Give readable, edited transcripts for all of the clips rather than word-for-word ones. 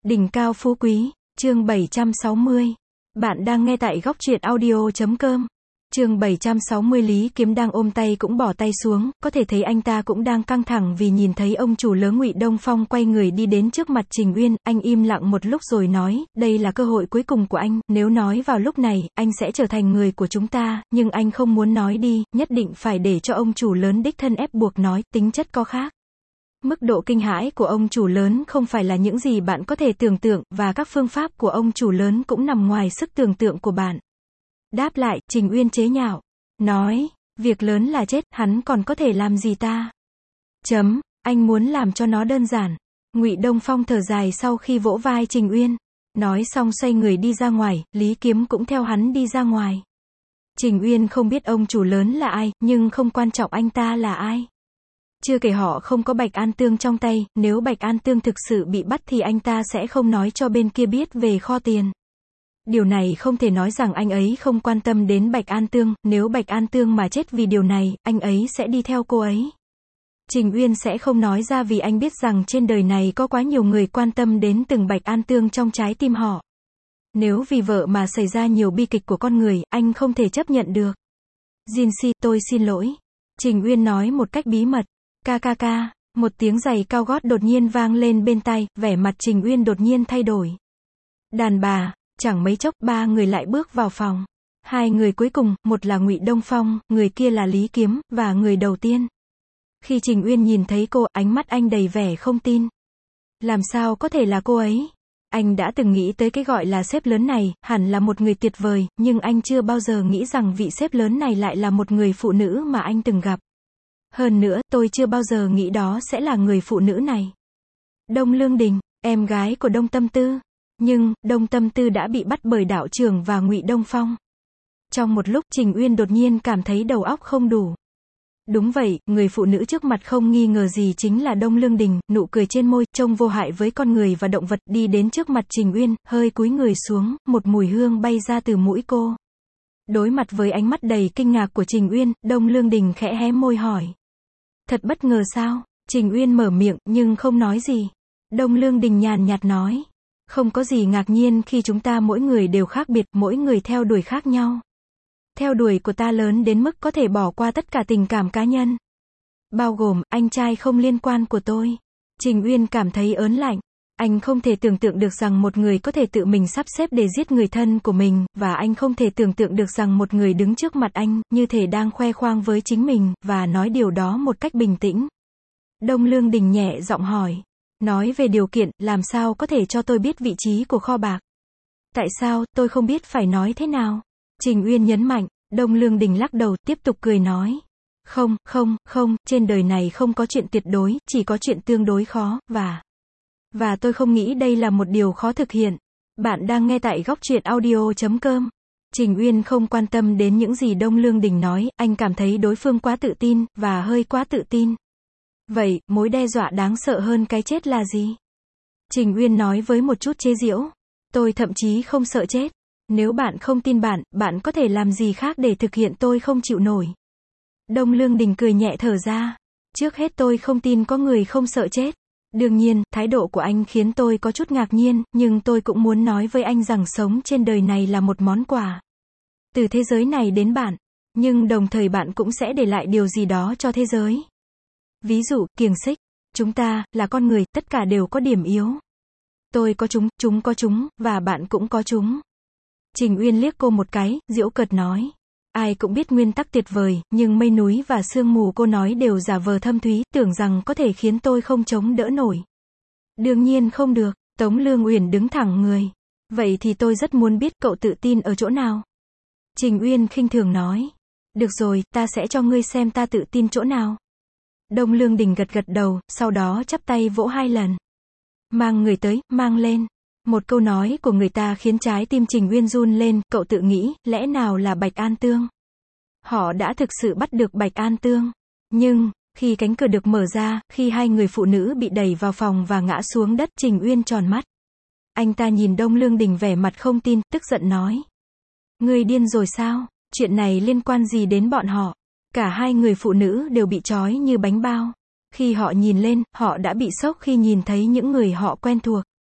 Đỉnh cao phú quý, chương 760. Bạn đang nghe tại góc truyện audio.com. Chương 760. Lý Kiếm đang ôm tay cũng bỏ tay xuống, có thể thấy anh ta cũng đang căng thẳng vì nhìn thấy ông chủ lớn Ngụy Đông Phong quay người đi đến trước mặt Trình Uyên, anh im lặng một lúc rồi nói, đây là cơ hội cuối cùng của anh, nếu nói vào lúc này, anh sẽ trở thành người của chúng ta, nhưng anh không muốn nói đi, nhất định phải để cho ông chủ lớn đích thân ép buộc nói, tính chất có khác. Mức độ kinh hãi của ông chủ lớn không phải là những gì bạn có thể tưởng tượng, và các phương pháp của ông chủ lớn cũng nằm ngoài sức tưởng tượng của bạn. Đáp lại, Trình Uyên chế nhạo, nói, việc lớn là chết, hắn còn có thể làm gì ta? Anh muốn làm cho nó đơn giản. Ngụy Đông Phong thở dài sau khi vỗ vai Trình Uyên. Nói xong xoay người đi ra ngoài, Lý Kiếm cũng theo hắn đi ra ngoài. Trình Uyên không biết ông chủ lớn là ai, nhưng không quan trọng anh ta là ai. Chưa kể họ không có Bạch An Tương trong tay, nếu Bạch An Tương thực sự bị bắt thì anh ta sẽ không nói cho bên kia biết về kho tiền. Điều này không thể nói rằng anh ấy không quan tâm đến Bạch An Tương, nếu Bạch An Tương mà chết vì điều này, anh ấy sẽ đi theo cô ấy. Trình Uyên sẽ không nói ra vì anh biết rằng trên đời này có quá nhiều người quan tâm đến từng Bạch An Tương trong trái tim họ. Nếu vì vợ mà xảy ra nhiều bi kịch của con người, anh không thể chấp nhận được. Jin Si, tôi xin lỗi. Trình Uyên nói một cách bí mật. Ca. Một tiếng giày cao gót đột nhiên vang lên bên tai, vẻ mặt Trình Uyên đột nhiên thay đổi. Đàn bà, chẳng mấy chốc, ba người lại bước vào phòng. Hai người cuối cùng, một là Ngụy Đông Phong, người kia là Lý Kiếm, và người đầu tiên. Khi Trình Uyên nhìn thấy cô, ánh mắt anh đầy vẻ không tin. Làm sao có thể là cô ấy? Anh đã từng nghĩ tới cái gọi là sếp lớn này, hẳn là một người tuyệt vời, nhưng anh chưa bao giờ nghĩ rằng vị sếp lớn này lại là một người phụ nữ mà anh từng gặp. Hơn nữa, tôi chưa bao giờ nghĩ đó sẽ là người phụ nữ này. Đông Lương Đình, em gái của Đông Tâm Tư. Nhưng, Đông Tâm Tư đã bị bắt bởi đạo trưởng và Ngụy Đông Phong. Trong một lúc, Trình Uyên đột nhiên cảm thấy đầu óc không đủ. Đúng vậy, người phụ nữ trước mặt không nghi ngờ gì chính là Đông Lương Đình, nụ cười trên môi, trông vô hại với con người và động vật, đi đến trước mặt Trình Uyên, hơi cúi người xuống, một mùi hương bay ra từ mũi cô. Đối mặt với ánh mắt đầy kinh ngạc của Trình Uyên, Đông Lương Đình khẽ hé môi hỏi. Thật bất ngờ sao? Trình Uyên mở miệng, nhưng không nói gì. Đông Lương Đình nhàn nhạt nói. Không có gì ngạc nhiên khi chúng ta mỗi người đều khác biệt, mỗi người theo đuổi khác nhau. Theo đuổi của ta lớn đến mức có thể bỏ qua tất cả tình cảm cá nhân. Bao gồm, anh trai không liên quan của tôi. Trình Uyên cảm thấy ớn lạnh. Anh không thể tưởng tượng được rằng một người có thể tự mình sắp xếp để giết người thân của mình, và anh không thể tưởng tượng được rằng một người đứng trước mặt anh, như thể đang khoe khoang với chính mình, và nói điều đó một cách bình tĩnh. Đông Lương Đình nhẹ giọng hỏi. Nói về điều kiện, làm sao có thể cho tôi biết vị trí của kho bạc? Tại sao, tôi không biết phải nói thế nào? Trình Uyên nhấn mạnh. Đông Lương Đình lắc đầu, tiếp tục cười nói. Không, trên đời này không có chuyện tuyệt đối, chỉ có chuyện tương đối khó, và tôi không nghĩ đây là một điều khó thực hiện. Bạn đang nghe tại góc truyện audio.com. Trình Uyên không quan tâm đến những gì Đông Lương Đình nói, anh cảm thấy đối phương quá tự tin, và hơi quá tự tin. Vậy, mối đe dọa đáng sợ hơn cái chết là gì? Trình Uyên nói với một chút chế giễu. Tôi thậm chí không sợ chết. Nếu bạn không tin bạn có thể làm gì khác để thực hiện tôi không chịu nổi. Đông Lương Đình cười nhẹ thở ra. Trước hết tôi không tin có người không sợ chết. Đương nhiên, thái độ của anh khiến tôi có chút ngạc nhiên, nhưng tôi cũng muốn nói với anh rằng sống trên đời này là một món quà. Từ thế giới này đến bạn. Nhưng đồng thời bạn cũng sẽ để lại điều gì đó cho thế giới. Ví dụ, kiềng xích. Chúng ta, là con người, tất cả đều có điểm yếu. Tôi có chúng có chúng, và bạn cũng có chúng. Trình Uyên liếc cô một cái, giễu cợt nói. Ai cũng biết nguyên tắc tuyệt vời, nhưng mây núi và sương mù cô nói đều giả vờ thâm thúy, tưởng rằng có thể khiến tôi không chống đỡ nổi. Đương nhiên không được. Tống Lương Uyển đứng thẳng người. Vậy thì tôi rất muốn biết cậu tự tin ở chỗ nào. Trình Uyên khinh thường nói. Được rồi, ta sẽ cho ngươi xem ta tự tin chỗ nào. Đông Lương Đình gật đầu, sau đó chắp tay vỗ 2 lần. Mang người tới, mang lên. Một câu nói của người ta khiến trái tim Trình Uyên run lên, cậu tự nghĩ, lẽ nào là Bạch An Tương? Họ đã thực sự bắt được Bạch An Tương. Nhưng, khi cánh cửa được mở ra, khi hai người phụ nữ bị đẩy vào phòng và ngã xuống đất, Trình Uyên tròn mắt. Anh ta nhìn Đông Lương Đình vẻ mặt không tin, tức giận nói. Ngươi điên rồi sao? Chuyện này liên quan gì đến bọn họ? Cả hai người phụ nữ đều bị trói như bánh bao. Khi họ nhìn lên, họ đã bị sốc khi nhìn thấy những người họ quen thuộc.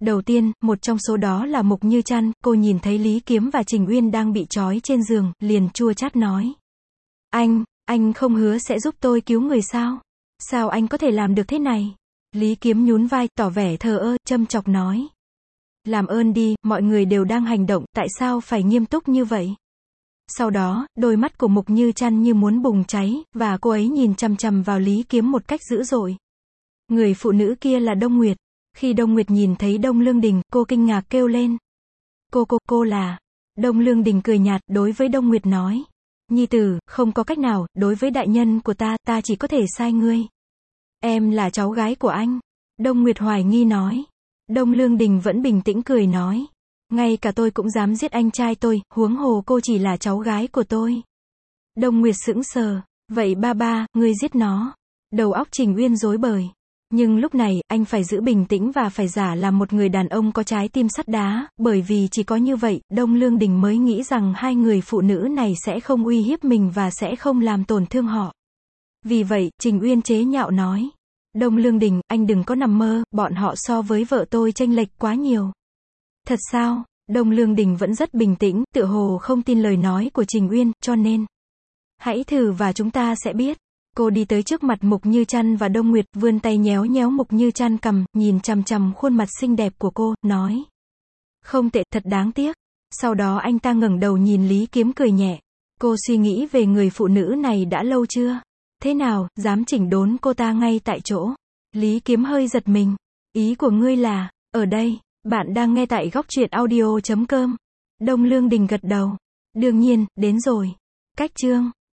Đầu tiên, một trong số đó là Mục Như Trăn, cô nhìn thấy Lý Kiếm và Trình Uyên đang bị trói trên giường, liền chua chát nói. Anh không hứa sẽ giúp tôi cứu người sao? Sao anh có thể làm được thế này? Lý Kiếm nhún vai, tỏ vẻ thờ ơ, châm chọc nói. Làm ơn đi, mọi người đều đang hành động, tại sao phải nghiêm túc như vậy? Sau đó, đôi mắt của Mục Như Trăn như muốn bùng cháy, và cô ấy nhìn chằm chằm vào Lý Kiếm một cách dữ dội. Người phụ nữ kia là Đông Nguyệt. Khi Đông Nguyệt nhìn thấy Đông Lương Đình, cô kinh ngạc kêu lên. Cô là... Đông Lương Đình cười nhạt, đối với Đông Nguyệt nói. Nhi tử, không có cách nào, đối với đại nhân của ta chỉ có thể sai ngươi. Em là cháu gái của anh. Đông Nguyệt hoài nghi nói. Đông Lương Đình vẫn bình tĩnh cười nói. Ngay cả tôi cũng dám giết anh trai tôi, huống hồ cô chỉ là cháu gái của tôi. Đông Nguyệt sững sờ. Vậy ba, ngươi giết nó. Đầu óc Trình Uyên rối bời. Nhưng lúc này, anh phải giữ bình tĩnh và phải giả là một người đàn ông có trái tim sắt đá, bởi vì chỉ có như vậy, Đông Lương Đình mới nghĩ rằng hai người phụ nữ này sẽ không uy hiếp mình và sẽ không làm tổn thương họ. Vì vậy, Trình Uyên chế nhạo nói. Đông Lương Đình, anh đừng có nằm mơ, bọn họ so với vợ tôi chênh lệch quá nhiều. Thật sao? Đông Lương Đình vẫn rất bình tĩnh, tựa hồ không tin lời nói của Trình Uyên, cho nên. Hãy thử và chúng ta sẽ biết. Cô đi tới trước mặt Mục Như Trăn và Đông Nguyệt, vươn tay nhéo nhéo Mục Như Trăn cằm, nhìn chằm chằm khuôn mặt xinh đẹp của cô, nói. Không tệ, thật đáng tiếc. Sau đó anh ta ngẩng đầu nhìn Lý Kiếm cười nhẹ. Cô suy nghĩ về người phụ nữ này đã lâu chưa? Thế nào, dám chỉnh đốn cô ta ngay tại chỗ? Lý Kiếm hơi giật mình. Ý của ngươi là, ở đây, bạn đang nghe tại Góc Truyện Audio.com. Đông Lương Đình gật đầu. Đương nhiên, đến rồi. Cách chương